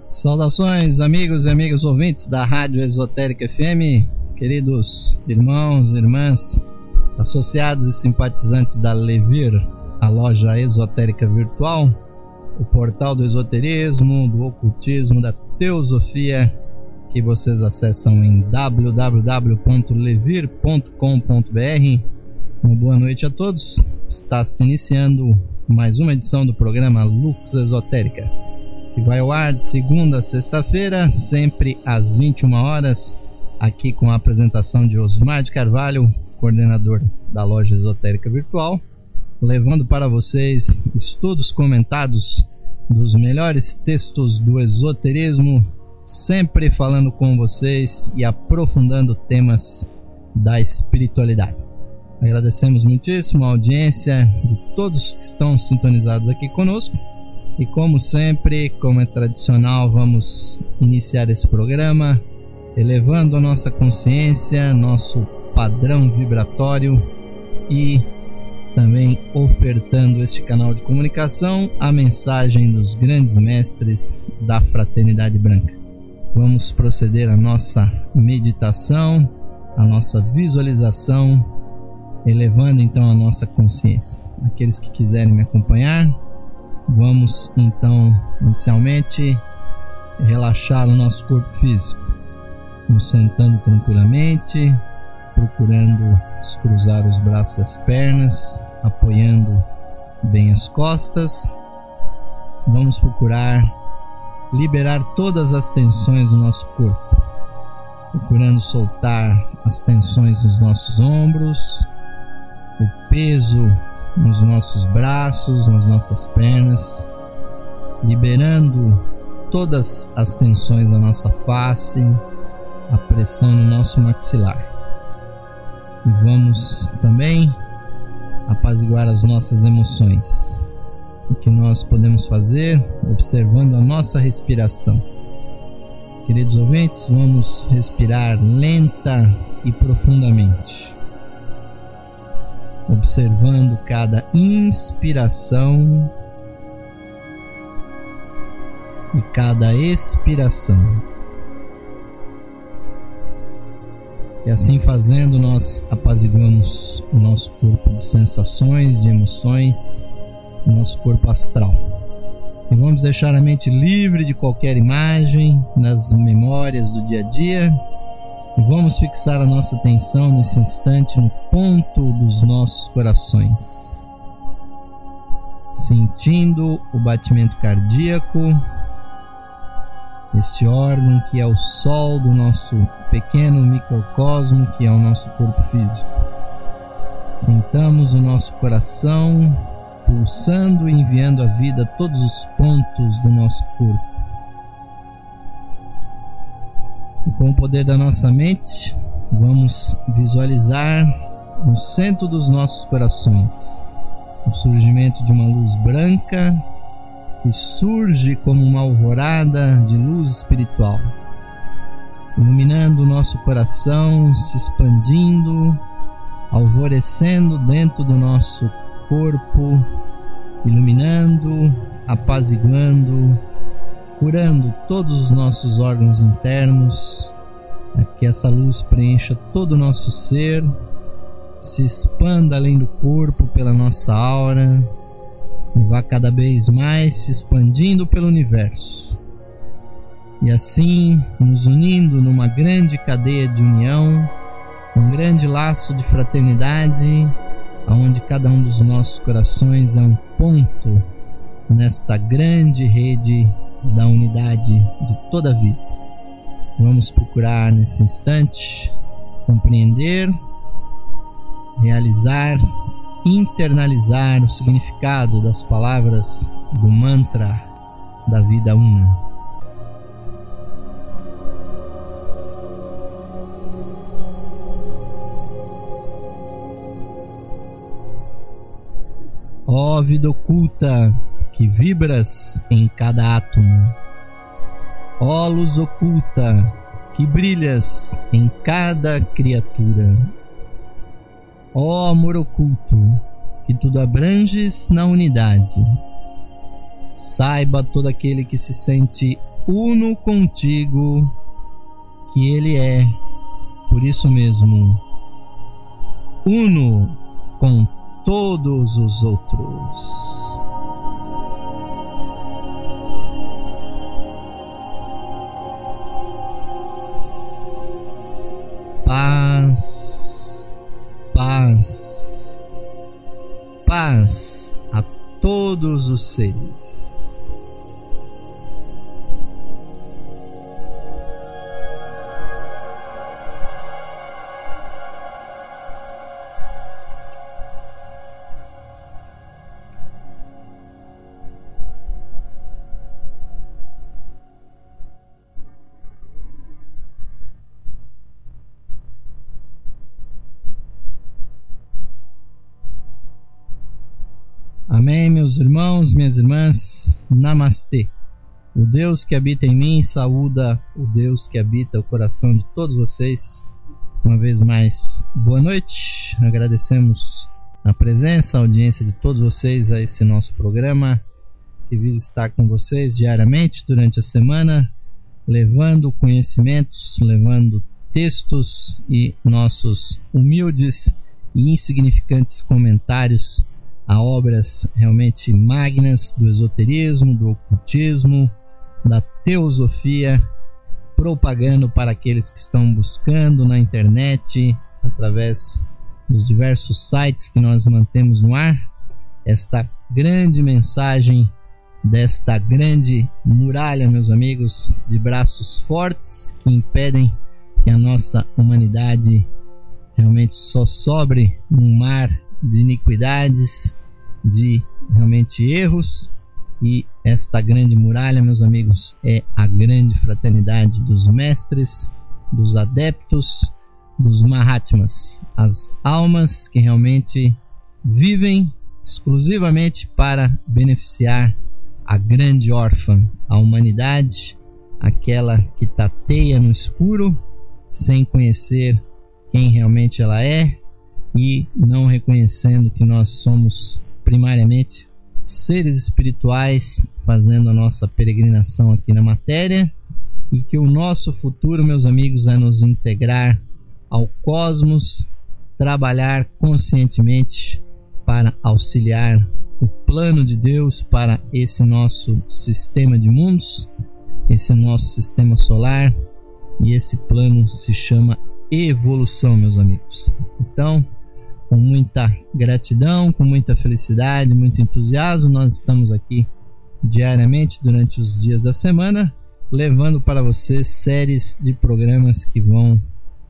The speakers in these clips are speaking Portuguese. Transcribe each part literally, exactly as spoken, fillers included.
Saudações, amigos e amigas ouvintes da Rádio Esotérica F M, queridos irmãos e irmãs, associados e simpatizantes da Levir, a loja esotérica virtual, o portal do esoterismo, do ocultismo, da teosofia, que vocês acessam em w w w ponto levir ponto com ponto b r. Uma boa noite a todos. Está se iniciando mais uma edição do programa Lux Esotérica, que vai ao ar de segunda a sexta-feira, sempre às vinte e uma horas, aqui com a apresentação de Osmar de Carvalho, coordenador da loja esotérica virtual, levando para vocês estudos comentados dos melhores textos do esoterismo, sempre falando com vocês e aprofundando temas da espiritualidade. Agradecemos muitíssimo a audiência de todos que estão sintonizados aqui conosco. E como sempre, como é tradicional, vamos iniciar esse programa elevando a nossa consciência, nosso padrão vibratório e também ofertando este canal de comunicação a mensagem dos grandes mestres da Fraternidade Branca. Vamos proceder à nossa meditação, à nossa visualização, elevando então a nossa consciência. Aqueles que quiserem me acompanhar, vamos então inicialmente relaxar o nosso corpo físico, nos sentando tranquilamente, procurando descruzar os braços e as pernas, apoiando bem as costas. Vamos procurar liberar todas as tensões do nosso corpo, procurando soltar as tensões nos nossos ombros, o peso nos nossos braços, nas nossas pernas, liberando todas as tensões da nossa face, a pressão no nosso maxilar. E vamos também apaziguar as nossas emoções. O que nós podemos fazer observando a nossa respiração. Queridos ouvintes, vamos respirar lenta e profundamente, observando cada inspiração e cada expiração. E assim fazendo, nós apaziguamos o nosso corpo de sensações, de emoções, o nosso corpo astral. E vamos deixar a mente livre de qualquer imagem nas memórias do dia a dia. E vamos fixar a nossa atenção nesse instante no ponto dos nossos corações, sentindo o batimento cardíaco, este órgão que é o sol do nosso pequeno microcosmo, que é o nosso corpo físico. Sentamos o nosso coração pulsando e enviando a vida a todos os pontos do nosso corpo. E com o poder da nossa mente, vamos visualizar no centro dos nossos corações o surgimento de uma luz branca que surge como uma alvorada de luz espiritual, iluminando o nosso coração, se expandindo, alvorecendo dentro do nosso corpo, iluminando, apaziguando, curando todos os nossos órgãos internos, para que essa luz preencha todo o nosso ser, se expanda além do corpo pela nossa aura e vá cada vez mais se expandindo pelo universo. E assim nos unindo numa grande cadeia de união, um grande laço de fraternidade, onde cada um dos nossos corações é um ponto nesta grande rede da unidade de toda a vida. Vamos procurar nesse instante compreender, realizar, internalizar o significado das palavras do mantra da vida una. Ó vida oculta que vibras em cada átomo, ó luz oculta que brilhas em cada criatura, ó amor oculto que tudo abranges na unidade, saiba todo aquele que se sente uno contigo, que Ele é, por isso mesmo, uno com todos os outros. Paz, paz, paz a todos os seres. Amém, meus irmãos, minhas irmãs. Namastê. O Deus que habita em mim saúda o Deus que habita o coração de todos vocês. Uma vez mais, boa noite. Agradecemos a presença, a audiência de todos vocês a esse nosso programa, que visa estar com vocês diariamente durante a semana, levando conhecimentos, levando textos e nossos humildes e insignificantes comentários a obras realmente magnas do esoterismo, do ocultismo, da teosofia, propagando para aqueles que estão buscando na internet, através dos diversos sites que nós mantemos no ar, esta grande mensagem desta grande muralha, meus amigos, de braços fortes que impedem que a nossa humanidade realmente só sobre num mar de iniquidades, de realmente erros. E esta grande muralha, meus amigos, é a grande fraternidade dos mestres, dos adeptos, dos Mahatmas, as almas que realmente vivem exclusivamente para beneficiar a grande órfã, a humanidade, aquela que tateia no escuro sem conhecer quem realmente ela é e não reconhecendo que nós somos primariamente seres espirituais fazendo a nossa peregrinação aqui na matéria, e que o nosso futuro, meus amigos, é nos integrar ao cosmos, trabalhar conscientemente para auxiliar o plano de Deus para esse nosso sistema de mundos, esse nosso sistema solar, e esse plano se chama evolução, meus amigos. Então, com muita gratidão, com muita felicidade, muito entusiasmo, nós estamos aqui diariamente durante os dias da semana, levando para vocês séries de programas que vão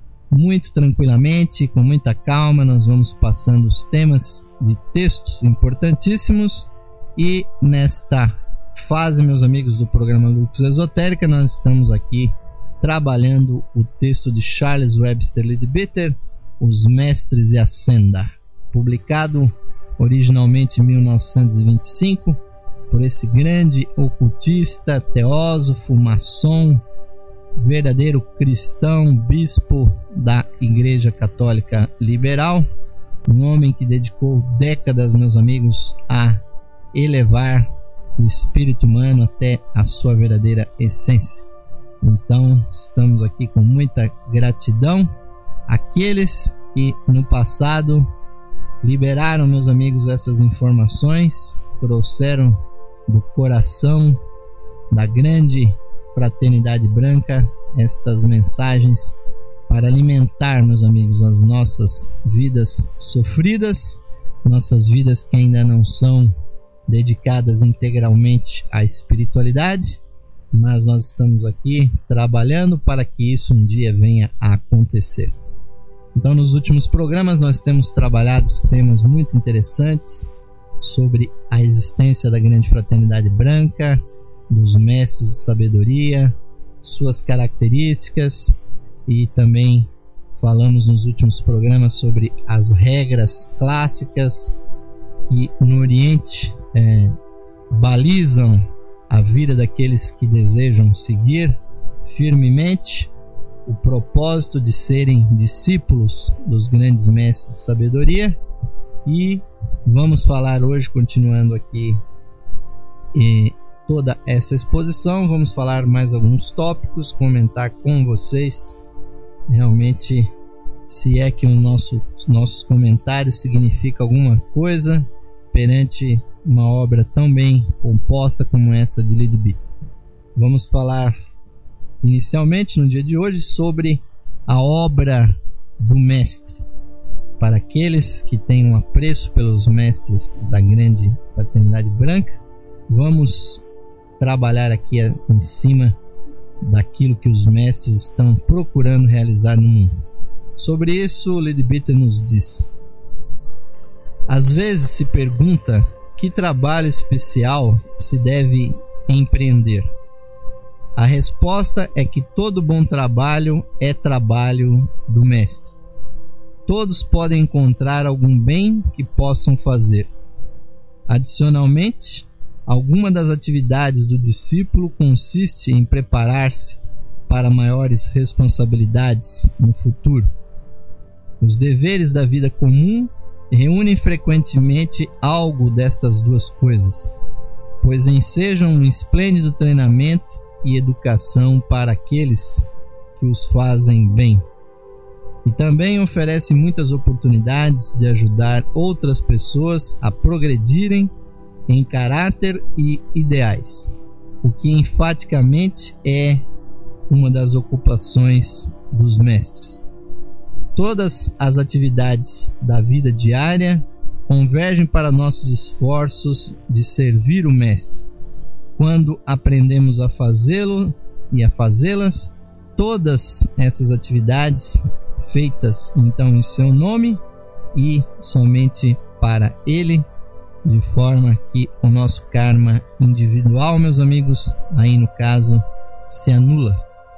muito tranquilamente, com muita calma. Nós vamos passando os temas de textos importantíssimos, e nesta fase, meus amigos, do programa Lux Esotérica, nós estamos aqui trabalhando o texto de Charles Webster Leadbeater, Os Mestres e a Senda, publicado originalmente em mil novecentos e vinte e cinco por esse grande ocultista, teósofo, maçom, verdadeiro cristão, bispo da Igreja Católica Liberal, um homem que dedicou décadas, meus amigos, a elevar o espírito humano até a sua verdadeira essência. Então, estamos aqui com muita gratidão àqueles que no passado liberaram, meus amigos, essas informações, trouxeram do coração da grande fraternidade branca estas mensagens para alimentar, meus amigos, as nossas vidas sofridas, nossas vidas que ainda não são dedicadas integralmente à espiritualidade, mas nós estamos aqui trabalhando para que isso um dia venha a acontecer. Então, nos últimos programas nós temos trabalhado temas muito interessantes sobre a existência da grande fraternidade branca, dos mestres de sabedoria, suas características, e também falamos nos últimos programas sobre as regras clássicas que no Oriente é, balizam a vida daqueles que desejam seguir firmemente o propósito de serem discípulos dos grandes mestres de sabedoria. E vamos falar hoje, continuando aqui, e toda essa exposição, vamos falar mais alguns tópicos, comentar com vocês realmente se é que o nosso, nossos comentários significam alguma coisa perante uma obra tão bem composta como essa de Leadbeater. Vamos falar inicialmente no dia de hoje sobre a obra do mestre. Para aqueles que têm um apreço pelos mestres da grande fraternidade branca, vamos trabalhar aqui em cima daquilo que os mestres estão procurando realizar no mundo. Sobre isso, Leadbeater nos diz: às vezes se pergunta que trabalho especial se deve empreender. A resposta é que todo bom trabalho é trabalho do mestre. Todos podem encontrar algum bem que possam fazer. Adicionalmente, alguma das atividades do discípulo consiste em preparar-se para maiores responsabilidades no futuro. Os deveres da vida comum reúnem frequentemente algo destas duas coisas, pois ensejam um esplêndido treinamento e educação para aqueles que os fazem bem. E também oferece muitas oportunidades de ajudar outras pessoas a progredirem em caráter e ideais, o que enfaticamente é uma das ocupações dos mestres. Todas as atividades da vida diária convergem para nossos esforços de servir o mestre. Quando aprendemos a fazê-lo e a fazê-las, todas essas atividades feitas então em seu nome e somente para ele, de forma que o nosso karma individual, meus amigos, aí no caso, se anula,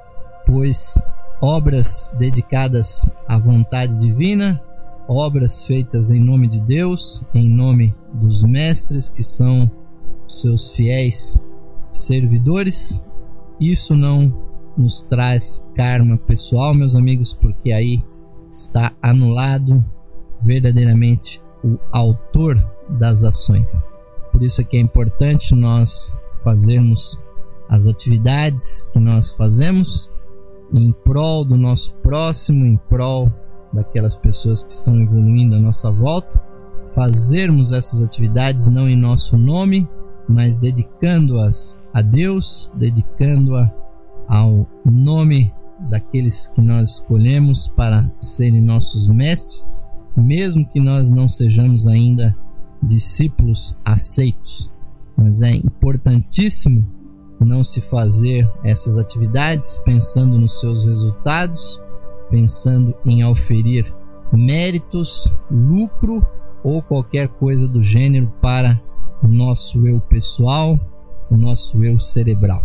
pois obras dedicadas à vontade divina, obras feitas em nome de Deus, em nome dos mestres que são seus fiéis servidores, isso não nos traz karma pessoal, meus amigos, porque aí está anulado verdadeiramente o autor das ações. Por isso é que é importante nós fazermos as atividades que nós fazemos em prol do nosso próximo, em prol daquelas pessoas que estão evoluindo à nossa volta, fazermos essas atividades não em nosso nome, mas dedicando-as a Deus, dedicando-a ao nome daqueles que nós escolhemos para serem nossos mestres, mesmo que nós não sejamos ainda discípulos aceitos. Mas é importantíssimo não se fazer essas atividades pensando nos seus resultados, pensando em auferir méritos, lucro ou qualquer coisa do gênero para o nosso eu pessoal, o nosso eu cerebral.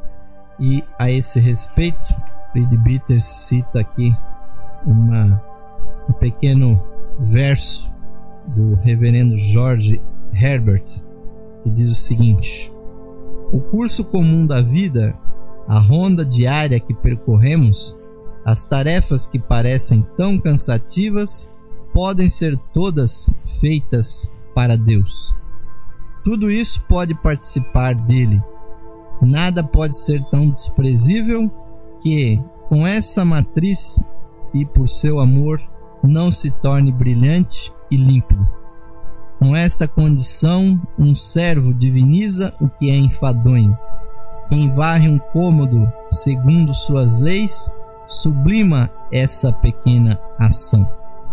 E a esse respeito, Leadbeater cita aqui uma, um pequeno verso do reverendo George Herbert, que diz o seguinte: o curso comum da vida, a ronda diária que percorremos, as tarefas que parecem tão cansativas, podem ser todas feitas para Deus. Tudo isso pode participar dele. Nada pode ser tão desprezível que, com essa matriz e por seu amor, não se torne brilhante e límpido. Com esta condição, um servo diviniza o que é enfadonho. Quem varre um cômodo segundo suas leis, sublima essa pequena ação.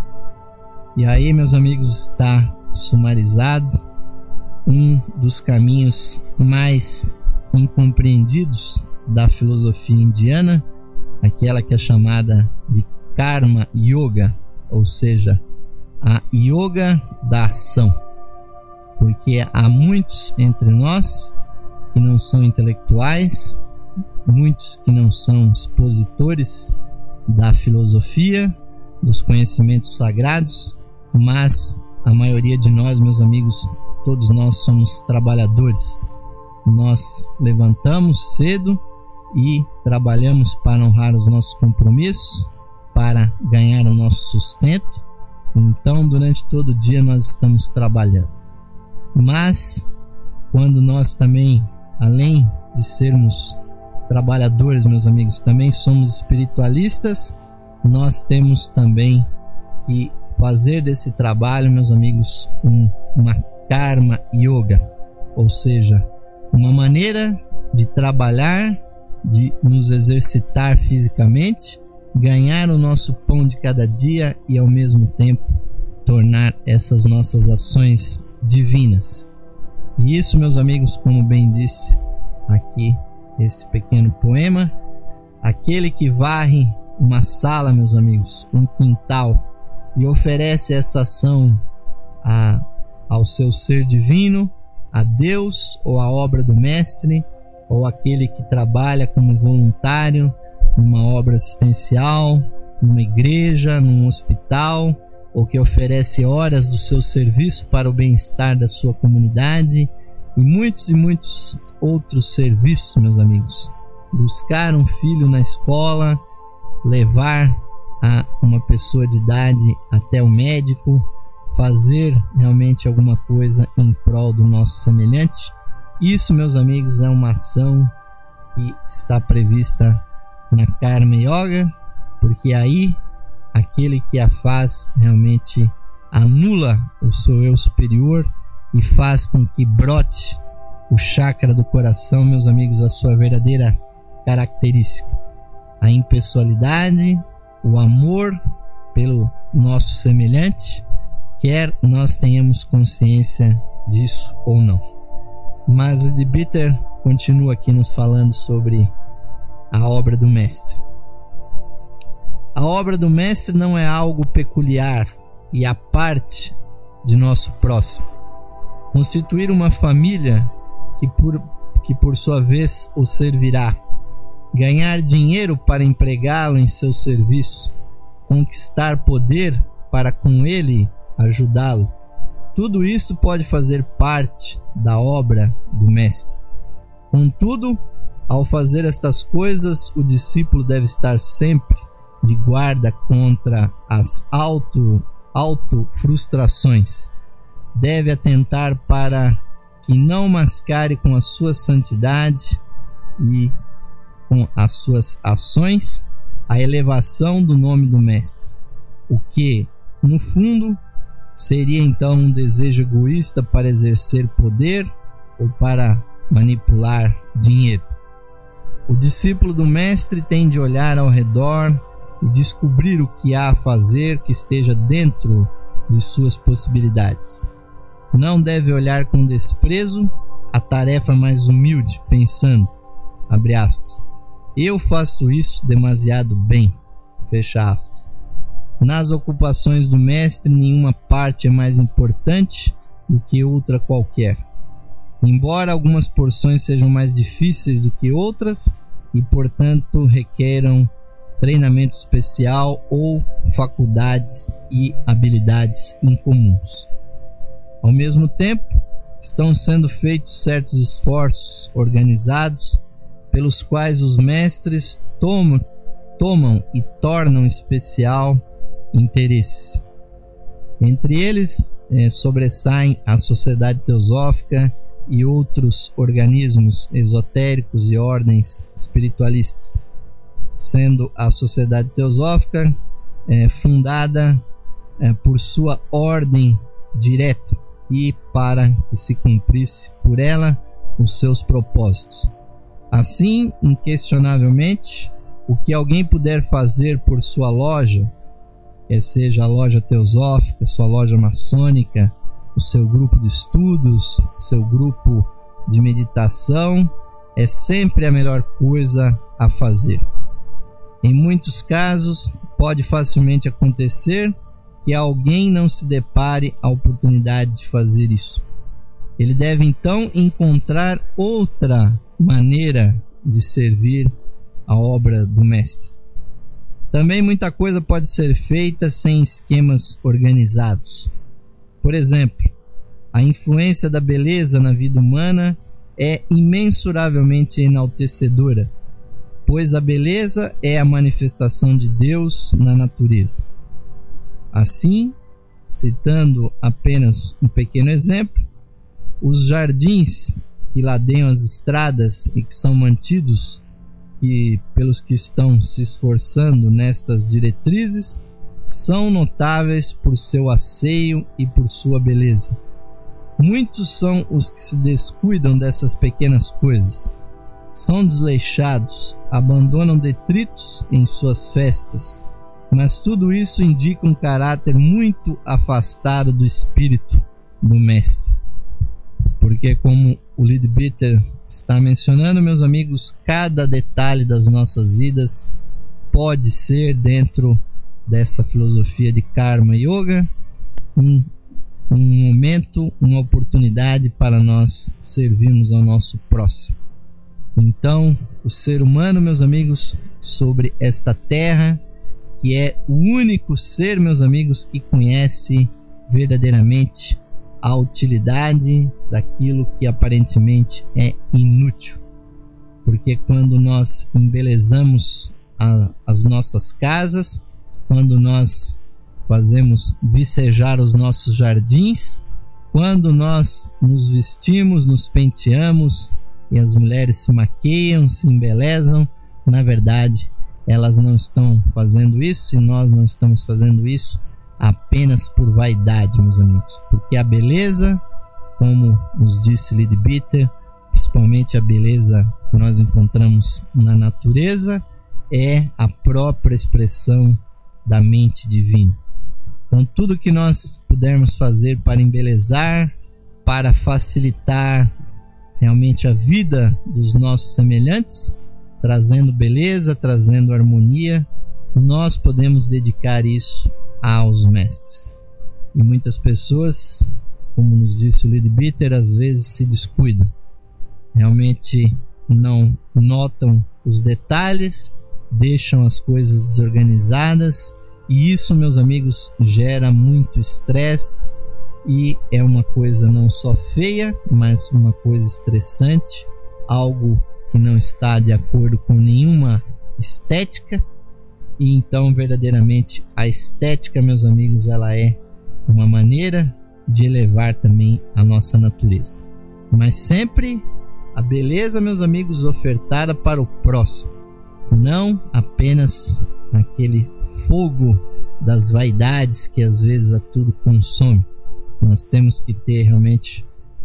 E aí, meus amigos, está sumarizado um dos caminhos mais incompreendidos da filosofia indiana, aquela que é chamada de Karma Yoga, ou seja, a yoga da ação, porque há muitos entre nós que não são intelectuais, muitos que não são expositores da filosofia, dos conhecimentos sagrados, mas a maioria de nós, meus amigos, todos nós somos trabalhadores. Nós levantamos cedo e trabalhamos para honrar os nossos compromissos, para ganhar o nosso sustento. Então, durante todo o dia nós estamos trabalhando. Mas, quando nós também além de sermos trabalhadores, meus amigos, também somos espiritualistas. Nós temos também que fazer desse trabalho, meus amigos, um, uma karma yoga, ou seja, uma maneira de trabalhar, de nos exercitar fisicamente, ganhar o nosso pão de cada dia e ao mesmo tempo tornar essas nossas ações divinas. E isso, meus amigos, como bem disse aqui esse pequeno poema, aquele que varre uma sala, meus amigos, um quintal, e oferece essa ação a, ao seu ser divino, a Deus ou a obra do mestre, ou aquele que trabalha como voluntário numa obra assistencial, numa igreja, num hospital, ou que oferece horas do seu serviço para o bem-estar da sua comunidade, e muitos e muitos outros serviços, meus amigos. Buscar um filho na escola, levar a uma pessoa de idade até o médico, fazer realmente alguma coisa em prol do nosso semelhante. Isso, meus amigos, é uma ação que está prevista na Karma Yoga, porque aí aquele que a faz realmente anula o seu eu superior e faz com que brote o chakra do coração, meus amigos, a sua verdadeira característica, a impessoalidade, o amor pelo nosso semelhante, quer nós tenhamos consciência disso ou não. Mas Leadbeater continua aqui nos falando sobre a obra do mestre. A obra do mestre não é algo peculiar e à parte de nosso próximo. Constituir uma família que por, que por sua vez o servirá, ganhar dinheiro para empregá-lo em seu serviço, conquistar poder para com ele ajudá-lo, tudo isso pode fazer parte da obra do mestre. Contudo, ao fazer estas coisas, o discípulo deve estar sempre de guarda contra as auto, auto-frustrações. Deve atentar para que não mascare com a sua santidade e com as suas ações a elevação do nome do mestre, o que, no fundo, seria então um desejo egoísta para exercer poder ou para manipular dinheiro. O discípulo do mestre tem de olhar ao redor e descobrir o que há a fazer que esteja dentro de suas possibilidades. Não deve olhar com desprezo a tarefa mais humilde, pensando, abre aspas, eu faço isso demasiado bem, fecha aspas. Nas ocupações do mestre, nenhuma parte é mais importante do que outra qualquer. Embora algumas porções sejam mais difíceis do que outras e, portanto, requeram treinamento especial ou faculdades e habilidades incomuns. Ao mesmo tempo, estão sendo feitos certos esforços organizados pelos quais os mestres tomam, tomam e tornam especial interesse. Entre eles eh, sobressaem a Sociedade Teosófica e outros organismos esotéricos e ordens espiritualistas, sendo a Sociedade Teosófica eh, fundada eh, por sua ordem direta e para que se cumprisse por ela os seus propósitos. Assim, inquestionavelmente, o que alguém puder fazer por sua loja, quer seja a loja teosófica, sua loja maçônica, o seu grupo de estudos, seu grupo de meditação, é sempre a melhor coisa a fazer. Em muitos casos, pode facilmente acontecer que alguém não se depare a oportunidade de fazer isso. Ele deve então encontrar outra maneira de servir a obra do mestre. Também muita coisa pode ser feita sem esquemas organizados. Por exemplo, a influência da beleza na vida humana é imensuravelmente enaltecedora, pois a beleza é a manifestação de Deus na natureza. Assim, citando apenas um pequeno exemplo, os jardins que ladeiam as estradas e que são mantidos e pelos que estão se esforçando nestas diretrizes são notáveis por seu asseio e por sua beleza. Muitos são os que se descuidam dessas pequenas coisas. São desleixados, abandonam detritos em suas festas, mas tudo isso indica um caráter muito afastado do espírito do mestre. Porque, como o Leadbeater está mencionando, meus amigos, cada detalhe das nossas vidas pode ser, dentro dessa filosofia de Karma Yoga, um, um momento, uma oportunidade para nós servirmos ao nosso próximo. Então, o ser humano, meus amigos, sobre esta terra, que é o único ser, meus amigos, que conhece verdadeiramente a utilidade daquilo que aparentemente é inútil. Porque quando nós embelezamos a, as nossas casas, quando nós fazemos vicejar os nossos jardins, quando nós nos vestimos, nos penteamos e as mulheres se maquiam, se embelezam, na verdade elas não estão fazendo isso e nós não estamos fazendo isso apenas por vaidade, meus amigos, porque a beleza, como nos disse Leadbeater, principalmente a beleza que nós encontramos na natureza, é a própria expressão da mente divina. Então, tudo que nós pudermos fazer para embelezar, para facilitar realmente a vida dos nossos semelhantes, trazendo beleza, trazendo harmonia, nós podemos dedicar isso aos mestres. E muitas pessoas, como nos disse o Leadbeater, às vezes se descuidam, realmente não notam os detalhes, deixam as coisas desorganizadas, e isso, meus amigos, gera muito estresse e é uma coisa não só feia, mas uma coisa estressante, algo que não está de acordo com nenhuma estética. E então, verdadeiramente, a estética, meus amigos, ela é uma maneira de elevar também a nossa natureza. Mas sempre a beleza, meus amigos, ofertada para o próximo, não apenas aquele fogo das vaidades que às vezes a tudo consome. Nós temos que ter realmente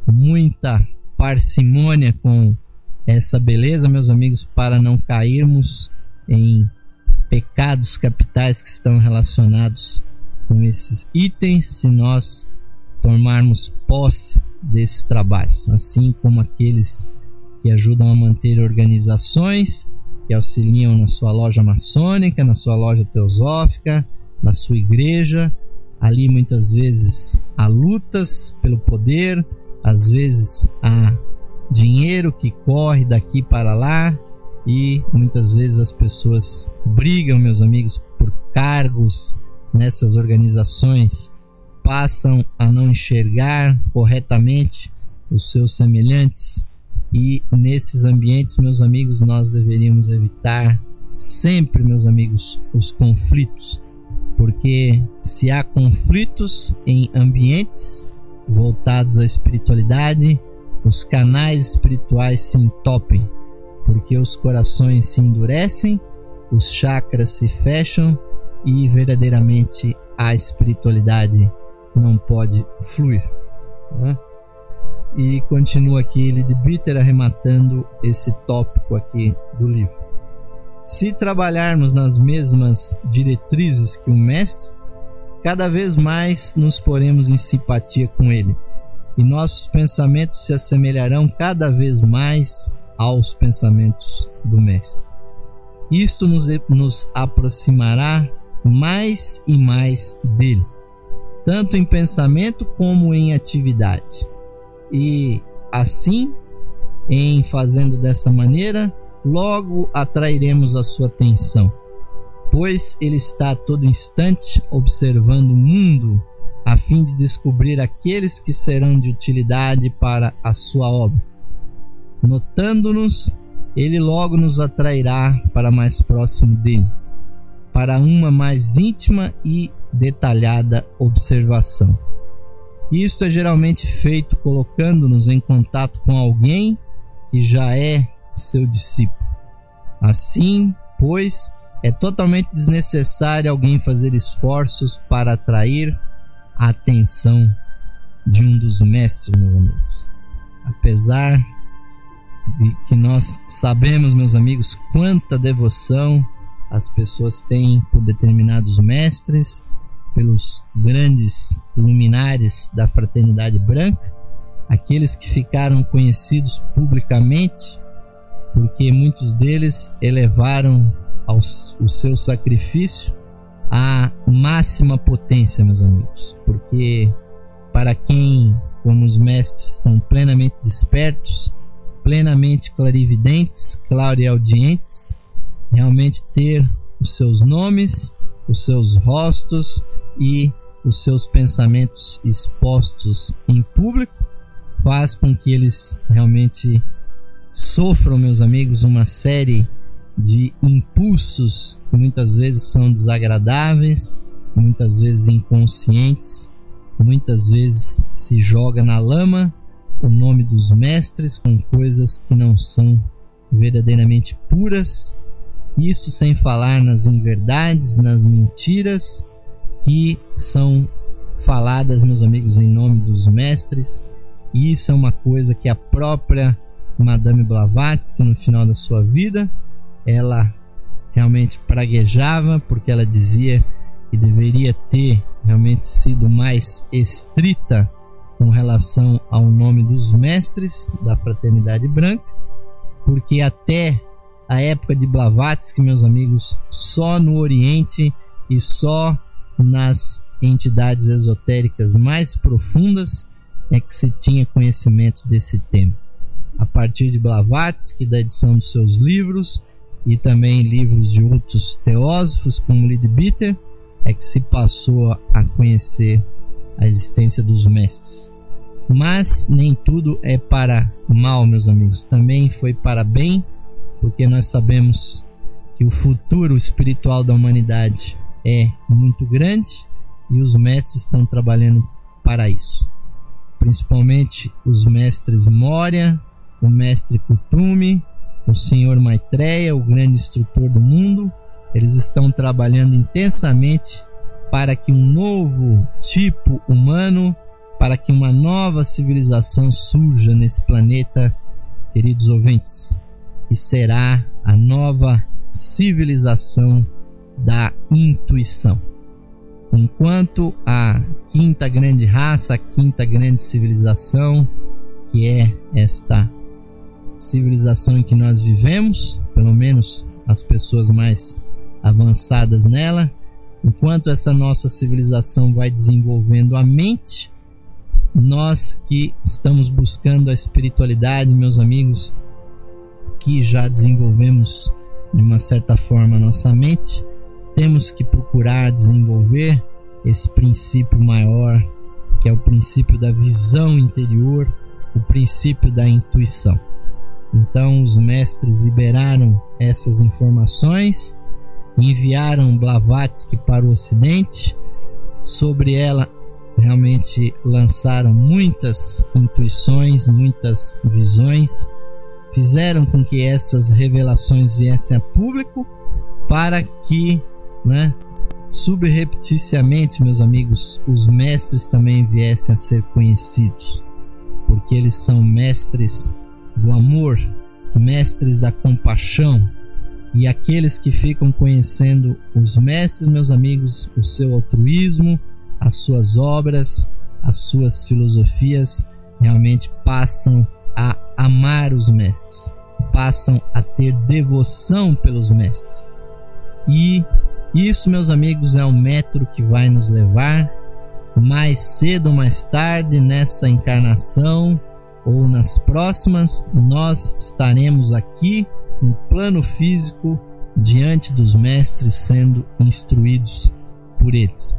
muita parcimônia com essa beleza, meus amigos, para não cairmos em pecados capitais que estão relacionados com esses itens, se nós tomarmos posse desses trabalhos, assim como aqueles que ajudam a manter organizações, que auxiliam na sua loja maçônica, na sua loja teosófica, na sua igreja. Ali muitas vezes há lutas pelo poder, às vezes há dinheiro que corre daqui para lá, e muitas vezes as pessoas brigam, meus amigos, por cargos nessas organizações, passam a não enxergar corretamente os seus semelhantes, e nesses ambientes, meus amigos, nós deveríamos evitar sempre, meus amigos, os conflitos, porque se há conflitos em ambientes voltados à espiritualidade, os canais espirituais se entopem, porque os corações se endurecem, os chakras se fecham e verdadeiramente a espiritualidade não pode fluir, né? E continua aqui Leadbeater arrematando esse tópico aqui do livro. Se trabalharmos nas mesmas diretrizes que o mestre, cada vez mais nos poremos em simpatia com ele, e nossos pensamentos se assemelharão cada vez mais aos pensamentos do mestre. Isto nos, nos aproximará mais e mais dele, tanto em pensamento como em atividade. E assim, em fazendo desta maneira, logo atrairemos a sua atenção, pois ele está a todo instante observando o mundo a fim de descobrir aqueles que serão de utilidade para a sua obra. Notando-nos, ele logo nos atrairá para mais próximo dele, para uma mais íntima e detalhada observação. Isto é geralmente feito colocando-nos em contato com alguém que já é seu discípulo. Assim, pois, é totalmente desnecessário alguém fazer esforços para atrair a atenção de um dos mestres, meus amigos. Apesar de que nós sabemos, meus amigos, quanta devoção as pessoas têm por determinados mestres, pelos grandes luminares da Fraternidade Branca, aqueles que ficaram conhecidos publicamente, porque muitos deles elevaram aos, o seu sacrifício à máxima potência, meus amigos. Porque para quem, como os mestres, são plenamente despertos, plenamente clarividentes, clareaudientes, realmente ter os seus nomes, os seus rostos e os seus pensamentos expostos em público faz com que eles realmente sofram, meus amigos, uma série de impulsos que muitas vezes são desagradáveis, muitas vezes inconscientes, muitas vezes se joga na lama o nome dos mestres com coisas que não são verdadeiramente puras. Isso sem falar nas inverdades, nas mentiras que são faladas, meus amigos, em nome dos mestres. E isso é uma coisa que a própria Madame Blavatsky, no final da sua vida, ela realmente praguejava, porque ela dizia que deveria ter realmente sido mais estrita com relação ao nome dos mestres da Fraternidade Branca, porque até a época de Blavatsky, meus amigos, só no Oriente e só nas entidades esotéricas mais profundas é que se tinha conhecimento desse tema. A partir de Blavatsky, da edição dos seus livros e também livros de outros teósofos como Leadbeater, é que se passou a conhecer a existência dos mestres. Mas nem tudo é para mal, meus amigos, também foi para bem, porque nós sabemos que o futuro espiritual da humanidade é muito grande e os mestres estão trabalhando para isso. Principalmente os mestres Moria, o mestre Kuthumi, o senhor Maitreya, o grande instrutor do mundo. Eles estão trabalhando intensamente para que um novo tipo humano, para que uma nova civilização surja nesse planeta, queridos ouvintes, que será a nova civilização da intuição. Enquanto a quinta grande raça, a quinta grande civilização, que é esta civilização em que nós vivemos, pelo menos as pessoas mais avançadas nela, enquanto essa nossa civilização vai desenvolvendo a mente, nós que estamos buscando a espiritualidade, meus amigos, que já desenvolvemos de uma certa forma a nossa mente, temos que procurar desenvolver esse princípio maior, que é o princípio da visão interior, o princípio da intuição. Então os mestres liberaram essas informações, enviaram Blavatsky para o Ocidente. Sobre ela realmente lançaram muitas intuições, muitas visões, fizeram com que essas revelações viessem a público para que, né, subrepticiamente, meus amigos, os mestres também viessem a ser conhecidos, porque eles são mestres do amor, mestres da compaixão. E aqueles que ficam conhecendo os mestres, meus amigos, o seu altruísmo, as suas obras, as suas filosofias, realmente passam a amar os mestres, passam a ter devoção pelos mestres. E isso, meus amigos, é o método que vai nos levar, mais cedo ou mais tarde, nessa encarnação ou nas próximas, nós estaremos aqui no plano físico diante dos mestres, sendo instruídos por eles.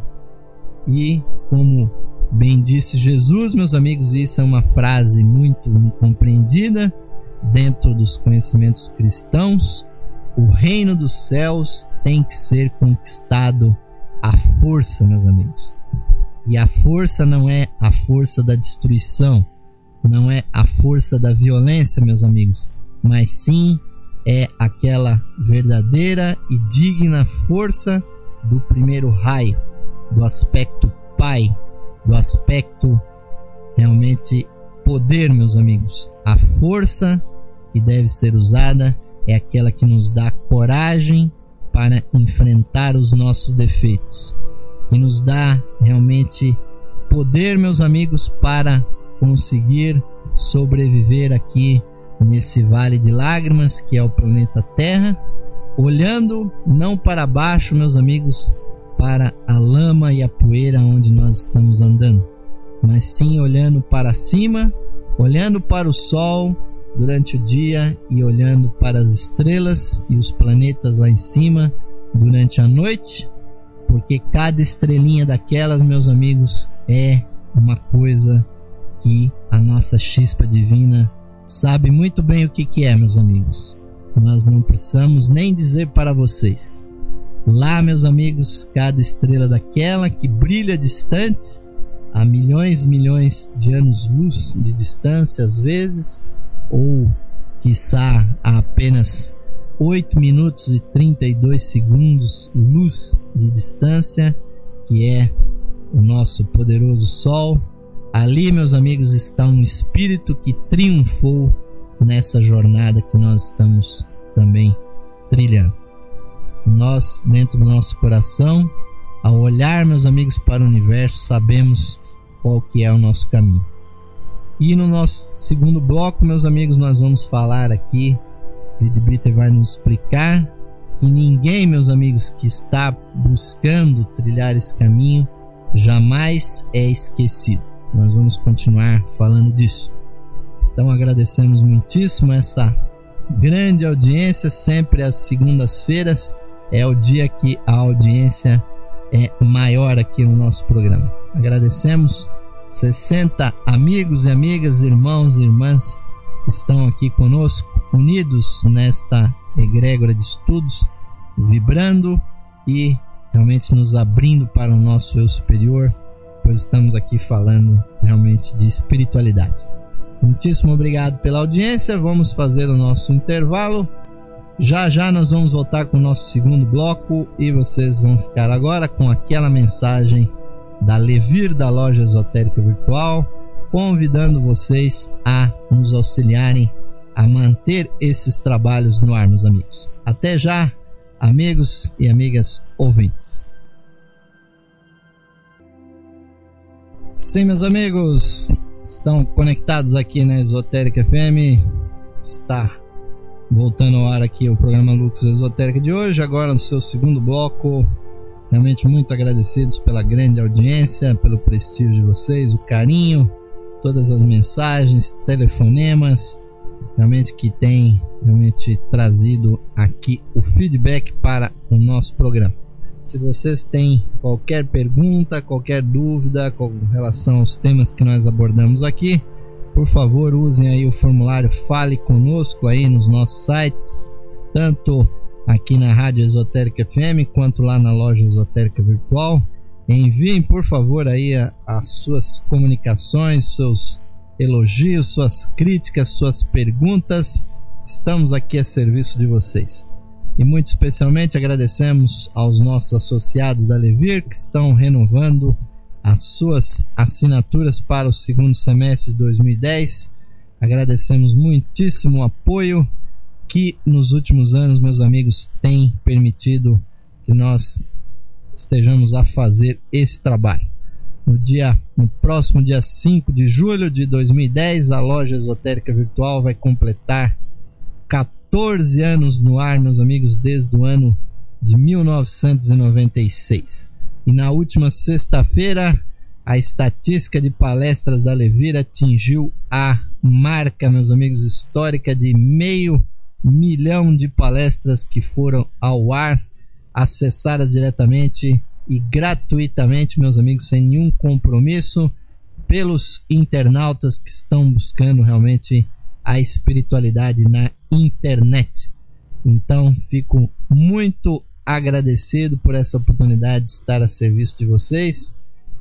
E como bem disse Jesus, meus amigos, isso é uma frase muito compreendida dentro dos conhecimentos cristãos: o reino dos céus tem que ser conquistado à força, meus amigos. E a força não é a força da destruição, não é a força da violência, meus amigos, mas sim é aquela verdadeira e digna força do primeiro raio, do aspecto Pai, do aspecto realmente poder, meus amigos. A força que deve ser usada é aquela que nos dá coragem para enfrentar os nossos defeitos, que nos dá realmente poder, meus amigos, para conseguir sobreviver aqui nesse vale de lágrimas que é o planeta Terra, olhando não para baixo, meus amigos, para a lama e a poeira onde nós estamos andando, mas sim olhando para cima, olhando para o sol durante o dia e olhando para as estrelas e os planetas lá em cima durante a noite, porque cada estrelinha daquelas, meus amigos, é uma coisa que a nossa chispa divina sabe muito bem o que que é, meus amigos. Nós não precisamos nem dizer para vocês. Lá, meus amigos, cada estrela daquela que brilha distante, a milhões e milhões de anos-luz de distância às vezes, ou quiçá a apenas oito minutos e trinta e dois segundos luz de distância, que é o nosso poderoso Sol. Ali, meus amigos, está um espírito que triunfou nessa jornada que nós estamos também trilhando. Nós, dentro do nosso coração, ao olhar, meus amigos, para o universo, sabemos qual que é o nosso caminho. E no nosso segundo bloco, meus amigos, nós vamos falar aqui, Billy Bitter vai nos explicar que ninguém, meus amigos, que está buscando trilhar esse caminho, jamais é esquecido. Nós vamos continuar falando disso. Então agradecemos muitíssimo essa grande audiência, sempre às segundas-feiras é o dia que a audiência é maior aqui no nosso programa. Agradecemos sessenta amigos e amigas, irmãos e irmãs que estão aqui conosco, unidos nesta egrégora de estudos, vibrando e realmente nos abrindo para o nosso eu superior, pois estamos aqui falando realmente de espiritualidade. Muitíssimo obrigado pela audiência. Vamos fazer o nosso intervalo. Já já nós vamos voltar com o nosso segundo bloco e vocês vão ficar agora com aquela mensagem da Levir, da Loja Esotérica Virtual, convidando vocês a nos auxiliarem a manter esses trabalhos no ar, meus amigos. Até já, amigos e amigas ouvintes. Sim, meus amigos, estão conectados aqui na Esotérica F M. Está voltando ao ar aqui o programa Lux Esotérica de hoje, agora no seu segundo bloco. Realmente muito agradecidos pela grande audiência, pelo prestígio de vocês, o carinho, todas as mensagens, telefonemas, realmente que tem realmente trazido aqui o feedback para o nosso programa. Se vocês têm qualquer pergunta, qualquer dúvida com relação aos temas que nós abordamos aqui, por favor, usem aí o formulário Fale Conosco aí nos nossos sites, tanto aqui na Rádio Esotérica F M quanto lá na Loja Esotérica Virtual. Enviem, por favor, aí a, as suas comunicações, seus elogios, suas críticas, suas perguntas. Estamos aqui a serviço de vocês. E muito especialmente agradecemos aos nossos associados da Levir que estão renovando as suas assinaturas para o segundo semestre de dois mil e dez. Agradecemos muitíssimo o apoio que nos últimos anos, meus amigos, tem permitido que nós estejamos a fazer esse trabalho. No, dia, no próximo dia cinco de julho de dois mil e dez, a Loja Esotérica Virtual vai completar quatorze anos no ar, meus amigos, desde o ano de mil novecentos e noventa e seis. E na última sexta-feira, a estatística de palestras da Levir atingiu a marca, meus amigos, histórica de meio milhão de palestras que foram ao ar, acessadas diretamente e gratuitamente, meus amigos, sem nenhum compromisso, pelos internautas que estão buscando realmente a espiritualidade na internet. Então, fico muito agradecido por essa oportunidade de estar a serviço de vocês,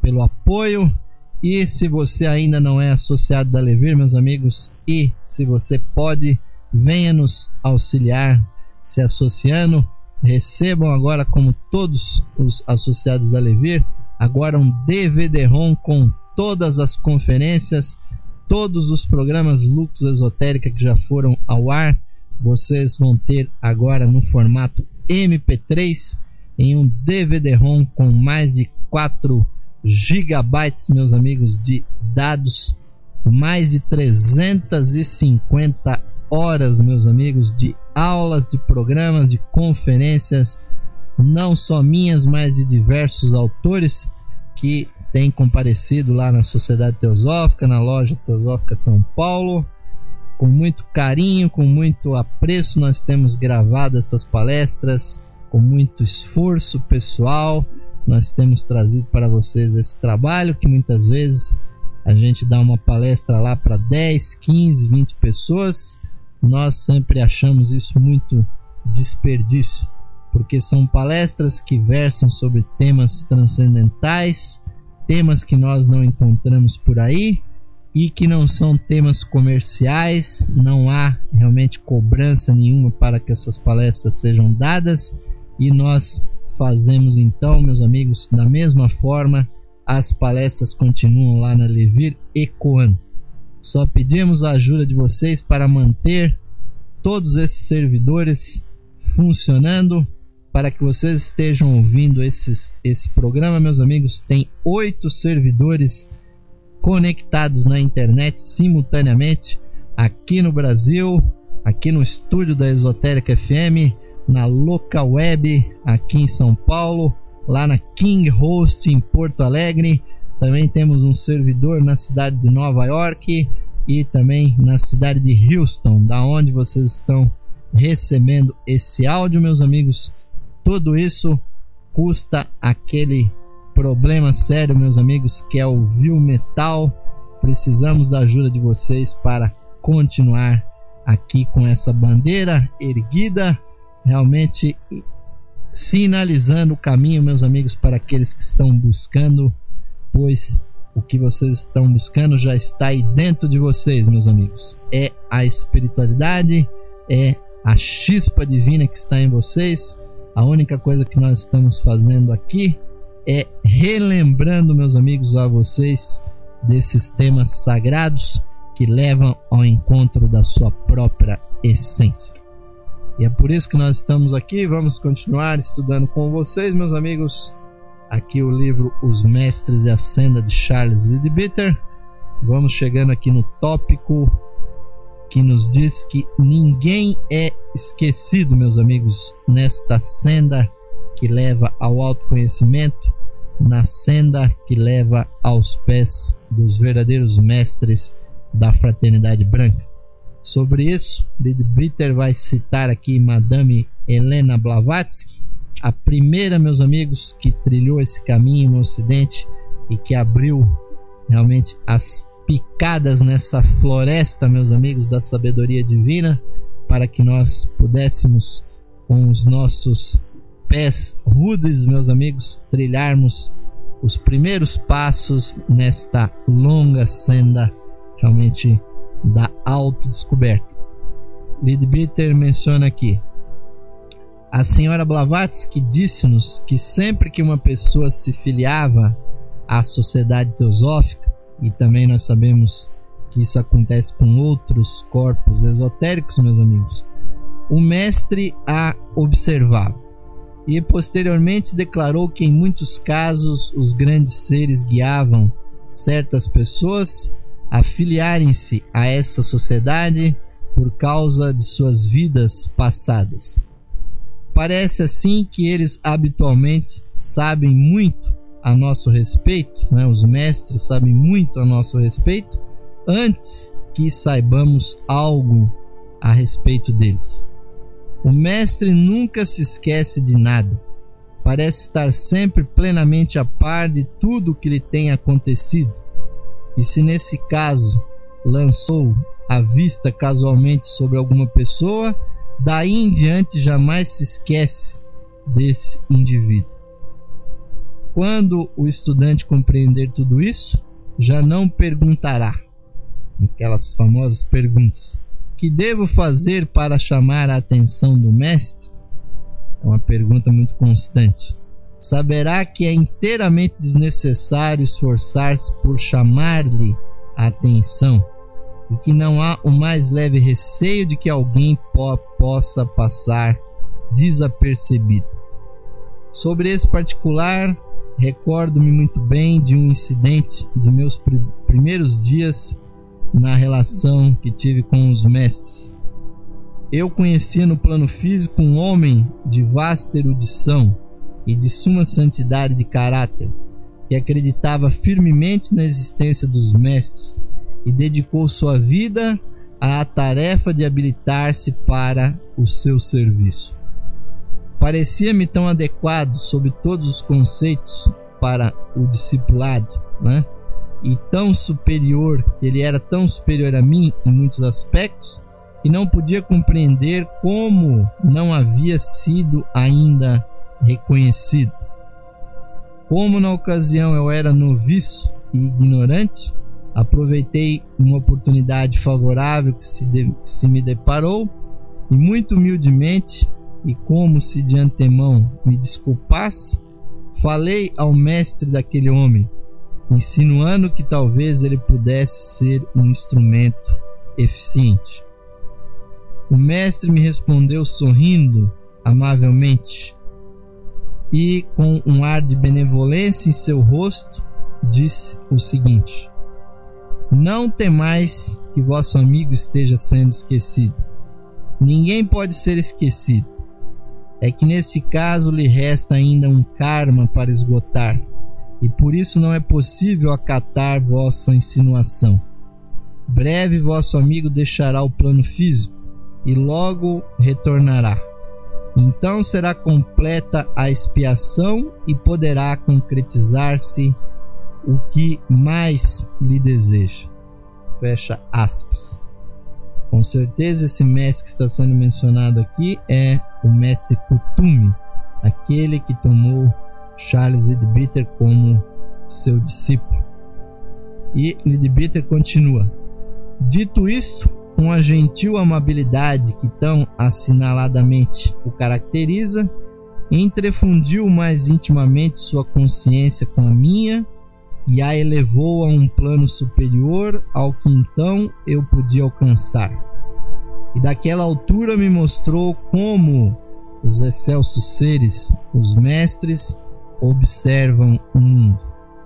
pelo apoio. E se você ainda não é associado da Levir, meus amigos, e se você pode, venha nos auxiliar se associando. Recebam agora, como todos os associados da Levir, agora um D V D-ROM com todas as conferências, todos os programas Lux Esotérica que já foram ao ar. Vocês vão ter agora no formato M P três, em um D V D-ROM com mais de quatro gigabytes, meus amigos, de dados, mais de trezentas e cinquenta horas, meus amigos, de aulas, de programas, de conferências, não só minhas, mas de diversos autores que têm comparecido lá na Sociedade Teosófica, na Loja Teosófica São Paulo. Com muito carinho, com muito apreço, nós temos gravado essas palestras, com muito esforço pessoal. Nós temos trazido para vocês esse trabalho, que muitas vezes a gente dá uma palestra lá para dez, quinze, vinte pessoas. Nós sempre achamos isso muito desperdício, porque são palestras que versam sobre temas transcendentais, temas que nós não encontramos por aí e que não são temas comerciais. Não há realmente cobrança nenhuma para que essas palestras sejam dadas, e nós fazemos então, meus amigos, da mesma forma. As palestras continuam lá na Levir ecoando. Só pedimos a ajuda de vocês para manter todos esses servidores funcionando, para que vocês estejam ouvindo esses, esse programa, meus amigos. Tem oito servidores conectados na internet simultaneamente, aqui no Brasil, aqui no estúdio da Esotérica F M, na Local Web aqui em São Paulo, lá na King Host em Porto Alegre. Também temos um servidor na cidade de Nova York e também na cidade de Houston, da onde vocês estão recebendo esse áudio, meus amigos. Tudo isso custa aquele problema sério, meus amigos, que é o Viu Metal. Precisamos da ajuda de vocês para continuar aqui com essa bandeira erguida, realmente sinalizando o caminho, meus amigos, para aqueles que estão buscando, pois o que vocês estão buscando já está aí dentro de vocês, meus amigos. É a espiritualidade, é a chispa divina que está em vocês. A única coisa que nós estamos fazendo aqui é relembrando, meus amigos, a vocês desses temas sagrados que levam ao encontro da sua própria essência. E é por isso que nós estamos aqui. Vamos continuar estudando com vocês, meus amigos, aqui o livro Os Mestres e a Senda de Charles Leadbeater. Vamos chegando aqui no tópico que nos diz que ninguém é esquecido, meus amigos, nesta senda que leva ao autoconhecimento, na senda que leva aos pés dos verdadeiros mestres da Fraternidade Branca. Sobre isso, Leadbeater vai citar aqui Madame Helena Blavatsky, a primeira, meus amigos, que trilhou esse caminho no Ocidente e que abriu realmente as picadas nessa floresta, meus amigos, da sabedoria divina, para que nós pudéssemos, com os nossos pés rudes, meus amigos, trilharmos os primeiros passos nesta longa senda realmente da autodescoberta. Leadbeater menciona aqui: a senhora Blavatsky disse-nos que sempre que uma pessoa se filiava à Sociedade Teosófica, e também nós sabemos que isso acontece com outros corpos esotéricos, meus amigos, o mestre a observava, e posteriormente declarou que em muitos casos os grandes seres guiavam certas pessoas a filiarem-se a essa sociedade por causa de suas vidas passadas. Parece assim que eles habitualmente sabem muito a nosso respeito, né? Os mestres sabem muito a nosso respeito antes que saibamos algo a respeito deles. O mestre nunca se esquece de nada, parece estar sempre plenamente a par de tudo o que lhe tem acontecido, e se nesse caso lançou a vista casualmente sobre alguma pessoa, daí em diante jamais se esquece desse indivíduo. quando o estudante compreender tudo isso, já não perguntará aquelas famosas perguntas: que devo fazer para chamar a atenção do mestre? É uma pergunta muito constante. Saberá que é inteiramente desnecessário esforçar-se por chamar-lhe a atenção e que não há o mais leve receio de que alguém po- possa passar desapercebido. Sobre esse particular, recordo-me muito bem de um incidente de meus pr- primeiros dias na relação que tive com os mestres. Eu conhecia no plano físico um homem de vasta erudição e de suma santidade de caráter, que acreditava firmemente na existência dos mestres e dedicou sua vida à tarefa de habilitar-se para o seu serviço. Parecia-me tão adequado sob todos os conceitos para o discipulado, né? E tão superior, ele era tão superior a mim em muitos aspectos, que não podia compreender como não havia sido ainda reconhecido. Como na ocasião eu era noviço e ignorante, aproveitei uma oportunidade favorável que se, de, que se me deparou e muito humildemente, e como se de antemão me desculpasse, falei ao mestre daquele homem, insinuando que talvez ele pudesse ser um instrumento eficiente. O mestre me respondeu sorrindo amavelmente e com um ar de benevolência em seu rosto disse o seguinte: não temais que vosso amigo esteja sendo esquecido. Ninguém pode ser esquecido. É que neste caso lhe resta ainda um karma para esgotar, e por isso não é possível acatar vossa insinuação. Breve vosso amigo deixará o plano físico e logo retornará. Então será completa a expiação e poderá concretizar-se o que mais lhe deseja. Fecha aspas. Com certeza esse mestre que está sendo mencionado aqui é o mestre Kuthumi, aquele que tomou Charles Leadbeater como seu discípulo. E Leadbeater continua: dito isto, com a gentil amabilidade que tão assinaladamente o caracteriza, entrefundiu mais intimamente sua consciência com a minha e a elevou a um plano superior ao que então eu podia alcançar. E daquela altura me mostrou como os excelsos seres, os mestres, observam o mundo.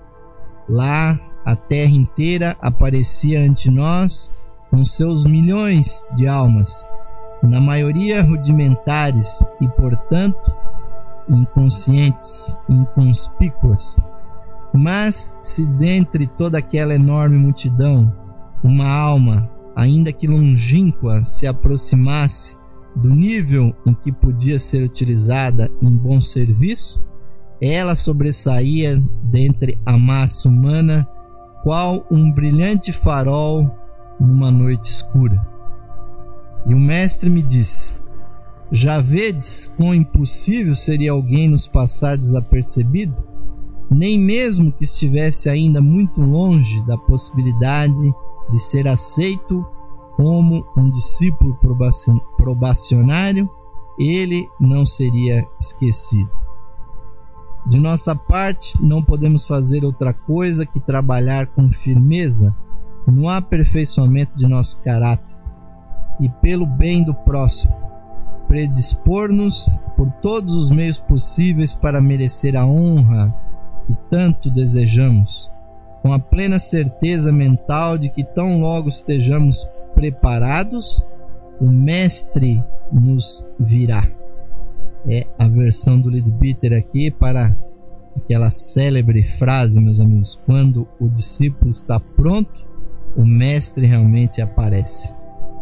Lá a terra inteira aparecia ante nós com seus milhões de almas, na maioria rudimentares e, portanto, inconscientes, inconspícuas. Mas se dentre toda aquela enorme multidão uma alma, ainda que longínqua, se aproximasse do nível em que podia ser utilizada em bom serviço, ela sobressaía dentre a massa humana qual um brilhante farol numa noite escura. E o mestre me disse: já vedes quão impossível seria alguém nos passar desapercebido, nem mesmo que estivesse ainda muito longe da possibilidade de ser aceito como um discípulo probacionário, ele não seria esquecido. De nossa parte, não podemos fazer outra coisa que trabalhar com firmeza no aperfeiçoamento de nosso caráter e pelo bem do próximo, predispor-nos por todos os meios possíveis para merecer a honra que tanto desejamos, com a plena certeza mental de que tão logo estejamos preparados, o mestre nos virá. É a versão do Leadbeater aqui para aquela célebre frase, meus amigos: quando o discípulo está pronto, o mestre realmente aparece.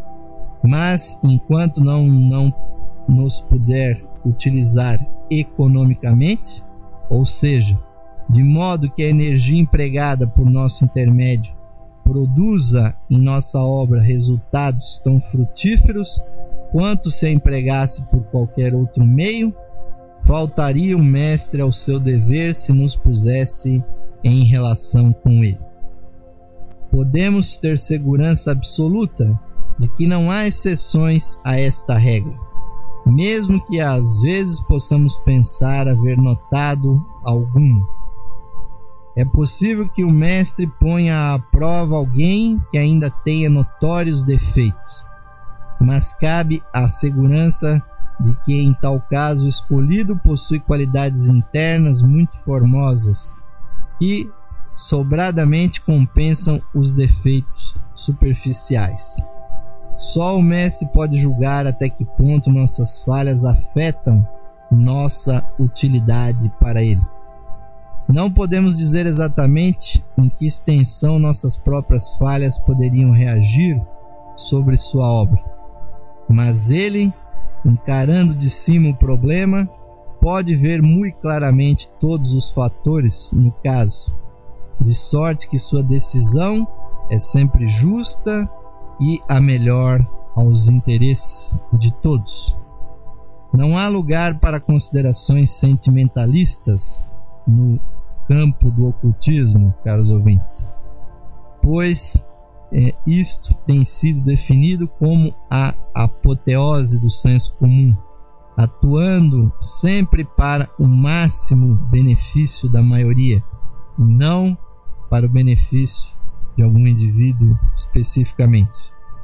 Mas enquanto não, não nos puder utilizar economicamente, ou seja, de modo que a energia empregada por nosso intermédio produza em nossa obra resultados tão frutíferos quanto se a empregasse por qualquer outro meio, faltaria o mestre ao seu dever se nos pusesse em relação com ele. Podemos ter segurança absoluta de que não há exceções a esta regra, mesmo que às vezes possamos pensar haver notado alguma. É possível que o mestre ponha à prova alguém que ainda tenha notórios defeitos, mas cabe a segurança de que em tal caso o escolhido possui qualidades internas muito formosas que sobradamente compensam os defeitos superficiais. Só o mestre pode julgar até que ponto nossas falhas afetam nossa utilidade para ele. Não podemos dizer exatamente em que extensão nossas próprias falhas poderiam reagir sobre sua obra, mas ele, encarando de cima o problema, pode ver muito claramente todos os fatores no caso, de sorte que sua decisão é sempre justa e a melhor aos interesses de todos. Não há lugar para considerações sentimentalistas no campo do ocultismo, caros ouvintes, pois é, isto tem sido definido como a apoteose do senso comum, atuando sempre para o máximo benefício da maioria, e não para o benefício de algum indivíduo especificamente.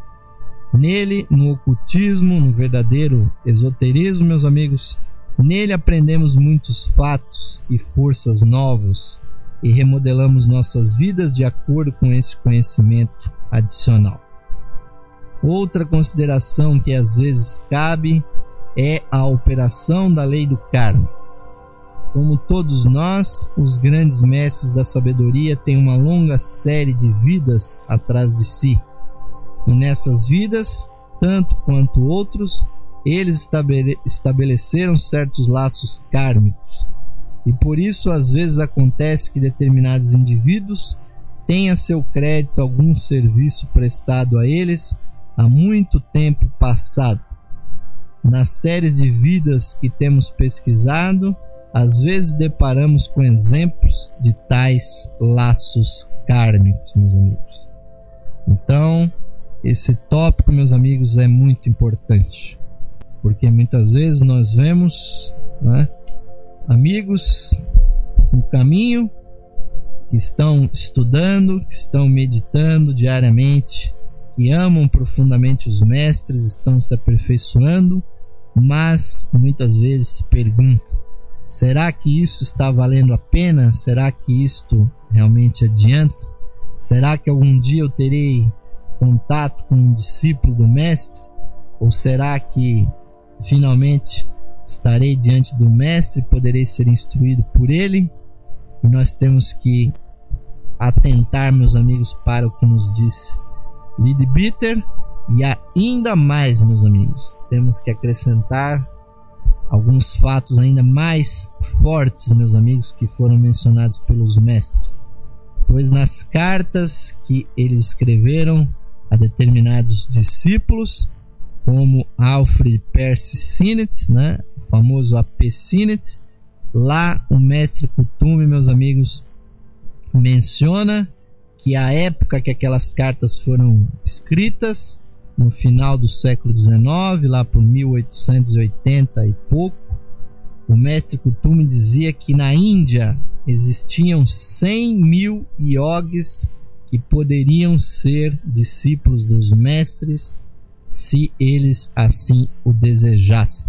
Nele, no ocultismo, no verdadeiro esoterismo, meus amigos, nele aprendemos muitos fatos e forças novos e remodelamos nossas vidas de acordo com esse conhecimento adicional. Outra consideração que às vezes cabe é a operação da lei do karma. Como todos nós, os grandes mestres da sabedoria têm uma longa série de vidas atrás de si. E nessas vidas, tanto quanto outros, eles estabele- estabeleceram certos laços kármicos. E por isso, às vezes, acontece que determinados indivíduos têm a seu crédito algum serviço prestado a eles há muito tempo passado. Nas séries de vidas que temos pesquisado, às vezes deparamos com exemplos de tais laços kármicos, meus amigos. Então, esse tópico, meus amigos, é muito importante, porque muitas vezes nós vemos, né, amigos no caminho que estão estudando, que estão meditando diariamente, que amam profundamente os mestres, estão se aperfeiçoando, mas muitas vezes se perguntam: será que isso está valendo a pena? Será que isto realmente adianta? Será que algum dia eu terei contato com um discípulo do mestre? Ou será que finalmente estarei diante do mestre e poderei ser instruído por ele? E nós temos que atentar, meus amigos, para o que nos disse Leadbeater, e ainda mais, meus amigos, temos que acrescentar alguns fatos ainda mais fortes, meus amigos, que foram mencionados pelos mestres, pois nas cartas que eles escreveram a determinados discípulos, como Alfred Percy Sinnett, né, o famoso A P Sinnett, lá o mestre Kuthumi, meus amigos, menciona que a época que aquelas cartas foram escritas, no final do século dezenove, lá por mil oitocentos e oitenta e pouco, o mestre Kuthumi dizia que na Índia existiam cem mil yogis que poderiam ser discípulos dos mestres se eles assim o desejassem,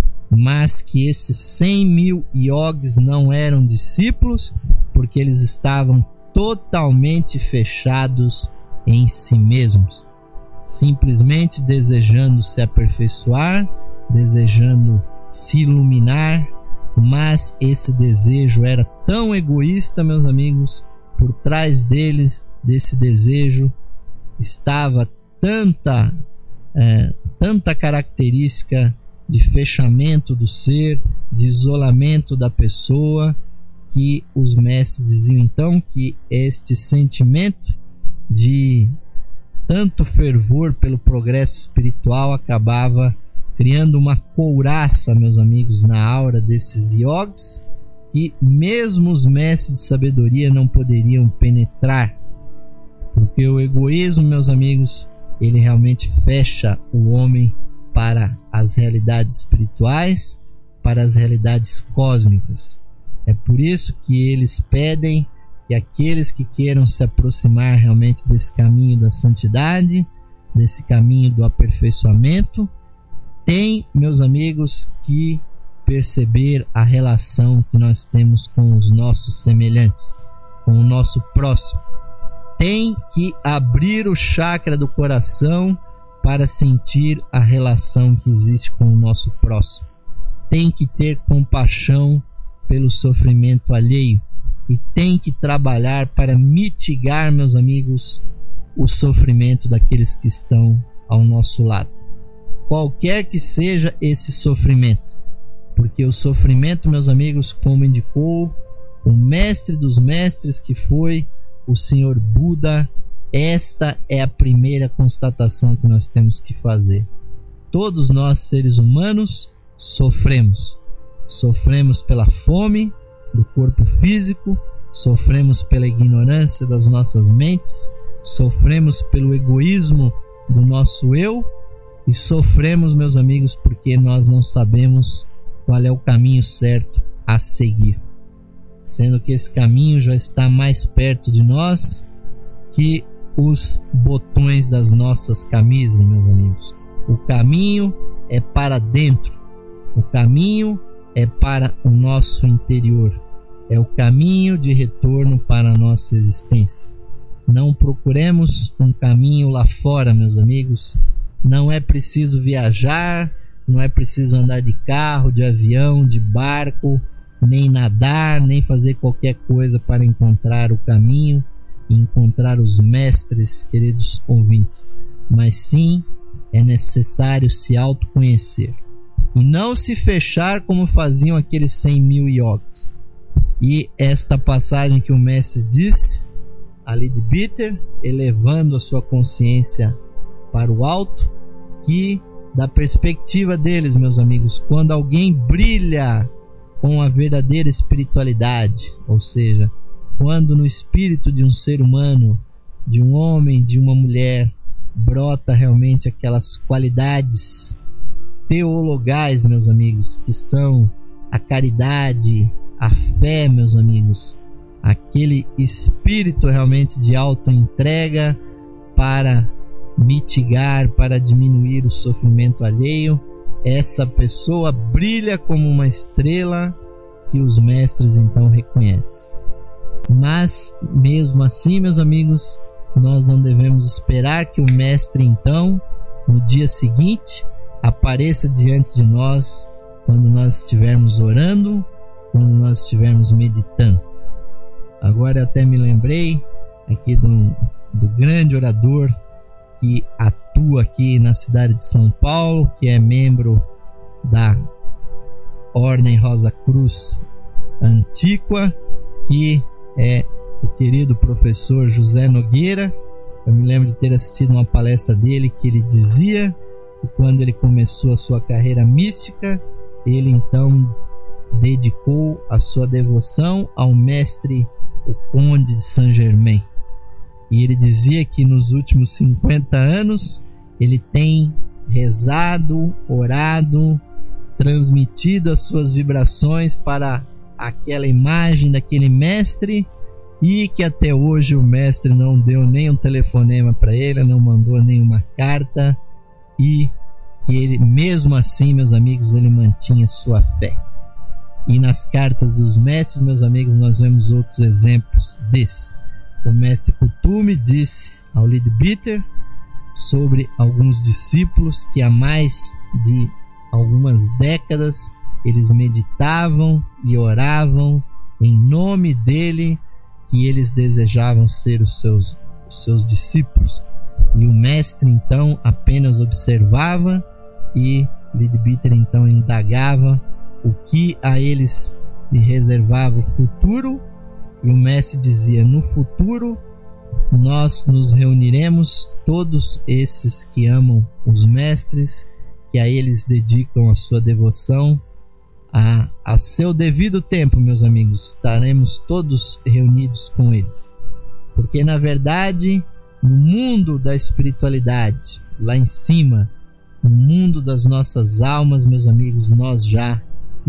mas que esses cem mil yogis não eram discípulos porque eles estavam totalmente fechados em si mesmos, simplesmente desejando se aperfeiçoar, desejando se iluminar, mas esse desejo era tão egoísta, meus amigos. Por trás deles, desse desejo, estava tanta, é, tanta característica de fechamento do ser, de isolamento da pessoa, que os mestres diziam então que este sentimento de tanto fervor pelo progresso espiritual acabava criando uma couraça, meus amigos, na aura desses yogis, que mesmo os mestres de sabedoria não poderiam penetrar, porque o egoísmo, meus amigos, ele realmente fecha o homem para as realidades espirituais, para as realidades cósmicas. É por isso que eles pedem que aqueles que queiram se aproximar realmente desse caminho da santidade, desse caminho do aperfeiçoamento, têm, meus amigos, que perceber a relação que nós temos com os nossos semelhantes, com o nosso próximo. Tem que abrir o chakra do coração para sentir a relação que existe com o nosso próximo. Tem que ter compaixão pelo sofrimento alheio e tem que trabalhar para mitigar, meus amigos, o sofrimento daqueles que estão ao nosso lado. Qualquer que seja esse sofrimento, porque o sofrimento, meus amigos, como indicou o mestre dos mestres, que foi o Senhor Buda, esta é a primeira constatação que nós temos que fazer. Todos nós, seres humanos, sofremos. Sofremos pela fome do corpo físico, sofremos pela ignorância das nossas mentes, sofremos pelo egoísmo do nosso eu e sofremos, meus amigos, porque nós não sabemos qual é o caminho certo a seguir, sendo que esse caminho já está mais perto de nós que os botões das nossas camisas, meus amigos. O caminho é para dentro, o caminho é para o nosso interior, é o caminho de retorno para a nossa existência. Não procuremos um caminho lá fora, meus amigos. Não é preciso viajar, não é preciso andar de carro, de avião, de barco, nem nadar, nem fazer qualquer coisa para encontrar o caminho e encontrar os mestres, queridos ouvintes. Mas sim, é necessário se autoconhecer e não se fechar como faziam aqueles cem mil yogis. E esta passagem que o mestre disse, ali de Bitter, elevando a sua consciência para o alto, que da perspectiva deles, meus amigos, quando alguém brilha com a verdadeira espiritualidade, ou seja, quando no espírito de um ser humano, de um homem, de uma mulher, brota realmente aquelas qualidades teologais, meus amigos, que são a caridade, a fé, meus amigos, aquele espírito realmente de autoentrega para mitigar, para diminuir o sofrimento alheio, essa pessoa brilha como uma estrela que os mestres então reconhecem. Mas mesmo assim, meus amigos, nós não devemos esperar que o mestre então, no dia seguinte, apareça diante de nós quando nós estivermos orando, quando nós estivermos meditando. Agora eu até me lembrei aqui do, do grande orador que atua aqui na cidade de São Paulo, que é membro da Ordem Rosa Cruz Antiqua, que é o querido professor José Nogueira. Eu me lembro de ter assistido uma palestra dele que ele dizia que quando ele começou a sua carreira mística, ele então dedicou a sua devoção ao mestre, o Conde de Saint-Germain. E ele dizia que nos últimos cinquenta anos ele tem rezado, orado, transmitido as suas vibrações para aquela imagem daquele mestre, e que até hoje o mestre não deu nem um telefonema para ele, não mandou nenhuma carta, e que ele, mesmo assim, meus amigos, ele mantinha sua fé. E nas cartas dos mestres, meus amigos, nós vemos outros exemplos desse. O mestre Kuthumi disse ao Leadbeater sobre alguns discípulos que há mais de algumas décadas eles meditavam e oravam em nome dele, que eles desejavam ser os seus, os seus discípulos. E o mestre então apenas observava e Leadbeater então indagava o que a eles lhe reservava o futuro, e o mestre dizia: no futuro nós nos reuniremos, todos esses que amam os mestres, que a eles dedicam a sua devoção. A, a seu devido tempo, meus amigos, estaremos todos reunidos com eles. Porque na verdade, no mundo da espiritualidade, lá em cima, no mundo das nossas almas, meus amigos, nós já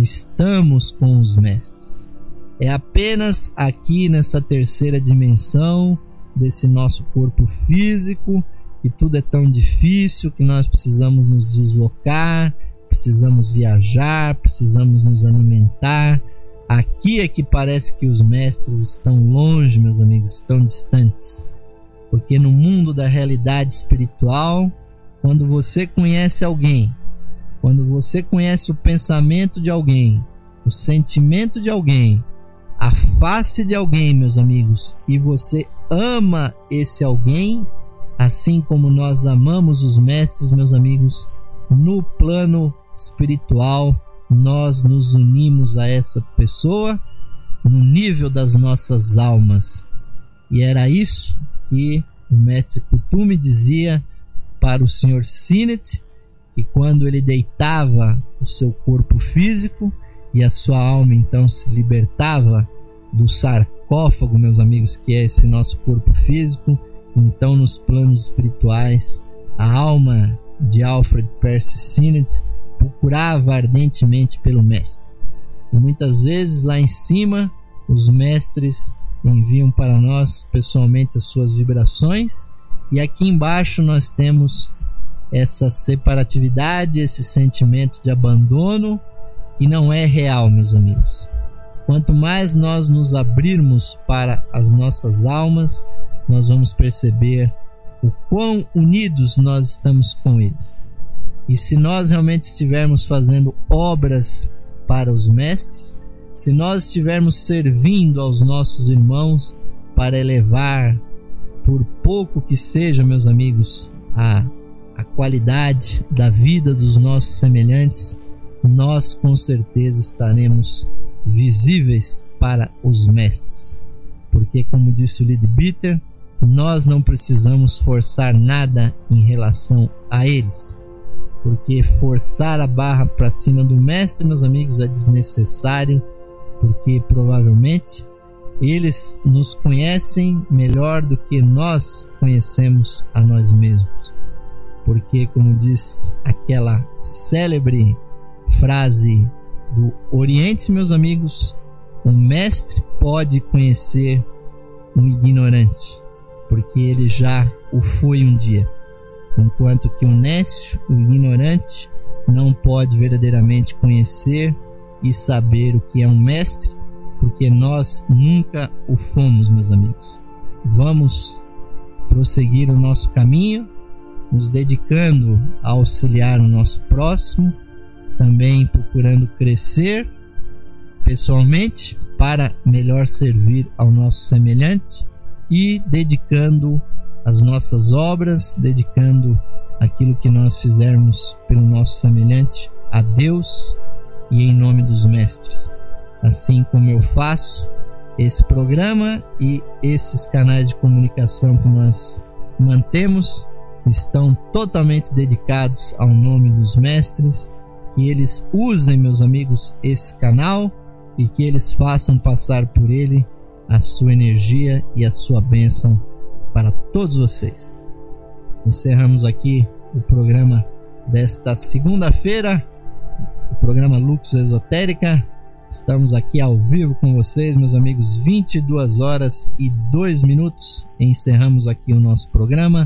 estamos com os mestres. É apenas aqui nessa terceira dimensão desse nosso corpo físico que tudo é tão difícil, que nós precisamos nos deslocar, precisamos viajar, precisamos nos alimentar. Aqui é que parece que os mestres estão longe, meus amigos, estão distantes. Porque no mundo da realidade espiritual, quando você conhece alguém, quando você conhece o pensamento de alguém, o sentimento de alguém, a face de alguém, meus amigos, e você ama esse alguém, assim como nós amamos os mestres, meus amigos, no plano espiritual, nós nos unimos a essa pessoa no nível das nossas almas. E era isso que o mestre Kuthumi dizia para o senhor Sinnett, que quando ele deitava o seu corpo físico e a sua alma então se libertava do sarcófago, meus amigos, que é esse nosso corpo físico, então nos planos espirituais a alma de Alfred Percy Sinnett procurava ardentemente pelo mestre. E muitas vezes lá em cima os mestres enviam para nós pessoalmente as suas vibrações, e aqui embaixo nós temos essa separatividade, esse sentimento de abandono que não é real, meus amigos. Quanto mais nós nos abrirmos para as nossas almas, nós vamos perceber o quão unidos nós estamos com eles. E se nós realmente estivermos fazendo obras para os mestres, se nós estivermos servindo aos nossos irmãos para elevar, por pouco que seja, meus amigos, a, a qualidade da vida dos nossos semelhantes, nós com certeza estaremos visíveis para os mestres. Porque, como disse o Leadbeater, nós não precisamos forçar nada em relação a eles. Porque forçar a barra para cima do mestre, meus amigos, é desnecessário, porque provavelmente eles nos conhecem melhor do que nós conhecemos a nós mesmos. Porque, como diz aquela célebre frase do Oriente, meus amigos, um mestre pode conhecer um ignorante, porque ele já o foi um dia. Enquanto que o nécio, o ignorante, não pode verdadeiramente conhecer e saber o que é um mestre, porque nós nunca o fomos, meus amigos. Vamos prosseguir o nosso caminho, nos dedicando a auxiliar o nosso próximo, também procurando crescer pessoalmente para melhor servir ao nosso semelhante e dedicando as nossas obras, dedicando aquilo que nós fizermos pelo nosso semelhante a Deus e em nome dos mestres. Assim como eu faço esse programa, e esses canais de comunicação que nós mantemos estão totalmente dedicados ao nome dos mestres. Que eles usem, meus amigos, esse canal e que eles façam passar por ele a sua energia e a sua bênção para todos vocês. Encerramos aqui o programa desta segunda-feira, o programa Lux Esotérica. Estamos aqui ao vivo com vocês, meus amigos, vinte e duas horas e dois minutos. Encerramos aqui o nosso programa.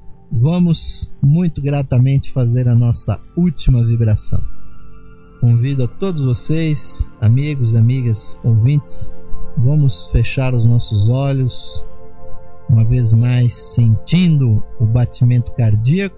Vamos muito gratamente fazer a nossa última vibração. Convido a todos vocês, amigos e amigas ouvintes, vamos fechar os nossos olhos, uma vez mais sentindo o batimento cardíaco.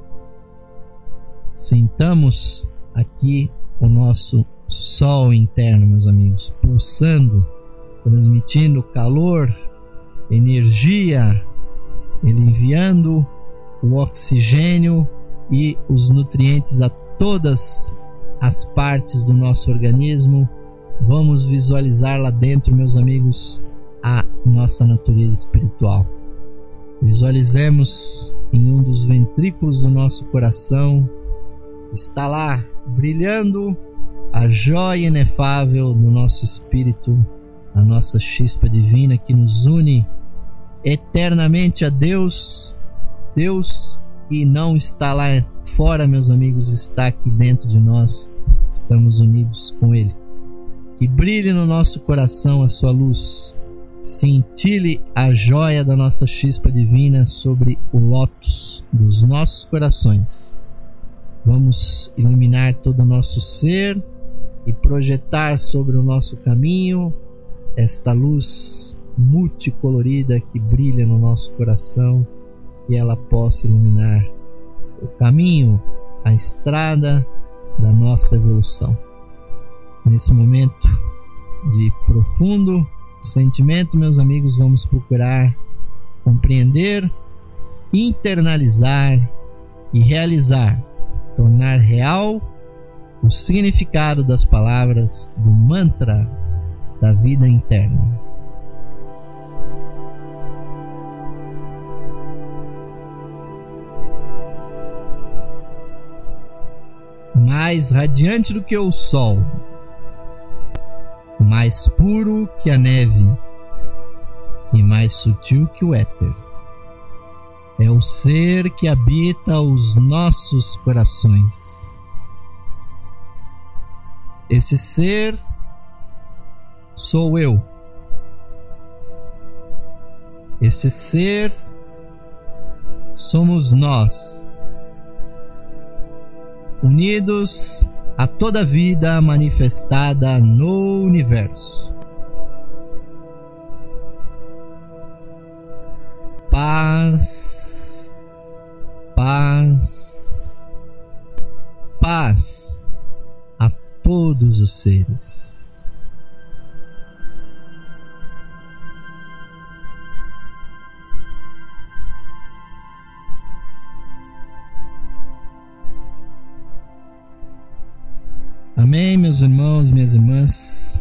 Sintamos aqui o nosso sol interno, meus amigos, pulsando, transmitindo calor, energia, ele enviando o oxigênio e os nutrientes a todas as partes do nosso organismo. Vamos visualizar lá dentro, meus amigos, a nossa natureza espiritual. Visualizemos em um dos ventrículos do nosso coração está lá brilhando a joia inefável do nosso espírito, a nossa chispa divina que nos une eternamente a Deus. Deus que não está lá fora, meus amigos, está aqui dentro de nós. Estamos unidos com Ele. Que brilhe no nosso coração a sua luz. Cintile a joia da nossa chispa divina sobre o lótus dos nossos corações. Vamos iluminar todo o nosso ser e projetar sobre o nosso caminho esta luz multicolorida que brilha no nosso coração, e ela possa iluminar o caminho, a estrada da nossa evolução. Nesse momento de profundo sentimento, meus amigos, vamos procurar compreender, internalizar e realizar, tornar real o significado das palavras do mantra da vida interna. Mais radiante do que o sol, mais puro que a neve e mais sutil que o éter, é o ser que habita os nossos corações. Esse ser sou eu. Esse ser somos nós, unidos a toda vida manifestada no universo. Paz, paz, paz a todos os seres. Amém, meus irmãos, minhas irmãs,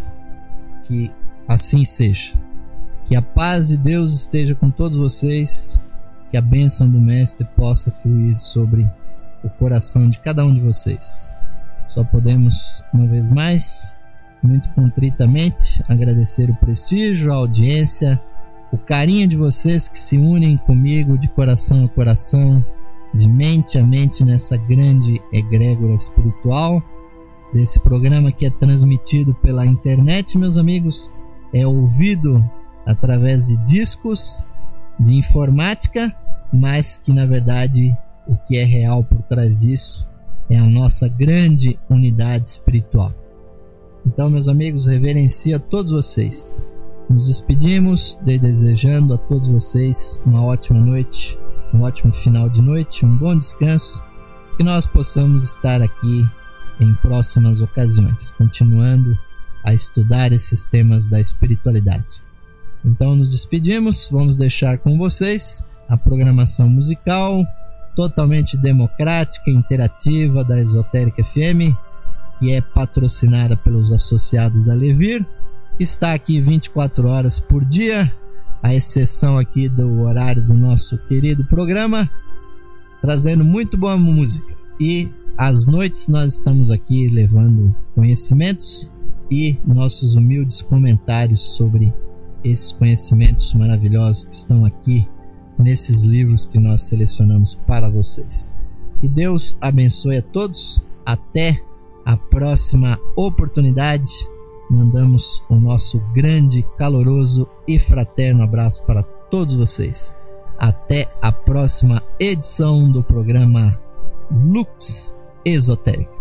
que assim seja. Que a paz de Deus esteja com todos vocês, que a bênção do Mestre possa fluir sobre o coração de cada um de vocês. Só podemos, uma vez mais, muito contritamente, agradecer o prestígio, a audiência, o carinho de vocês que se unem comigo de coração a coração, de mente a mente nessa grande egrégora espiritual desse programa que é transmitido pela internet, meus amigos, é ouvido através de discos de informática, mas que na verdade o que é real por trás disso é a nossa grande unidade espiritual. Então, meus amigos, reverencio a todos vocês. Nos despedimos de desejando a todos vocês uma ótima noite, um ótimo final de noite, um bom descanso, que nós possamos estar aqui em próximas ocasiões, continuando a estudar esses temas da espiritualidade. Então nos despedimos, vamos deixar com vocês a programação musical totalmente democrática e interativa da Esotérica F M, que é patrocinada pelos associados da Levir, está aqui vinte e quatro horas por dia, à exceção aqui do horário do nosso querido programa, trazendo muito boa música. E às noites nós estamos aqui levando conhecimentos e nossos humildes comentários sobre esses conhecimentos maravilhosos que estão aqui nesses livros que nós selecionamos para vocês. Que Deus abençoe a todos. Até a próxima oportunidade. Mandamos o nosso grande, caloroso e fraterno abraço para todos vocês. Até a próxima edição do programa Lux Esotérica.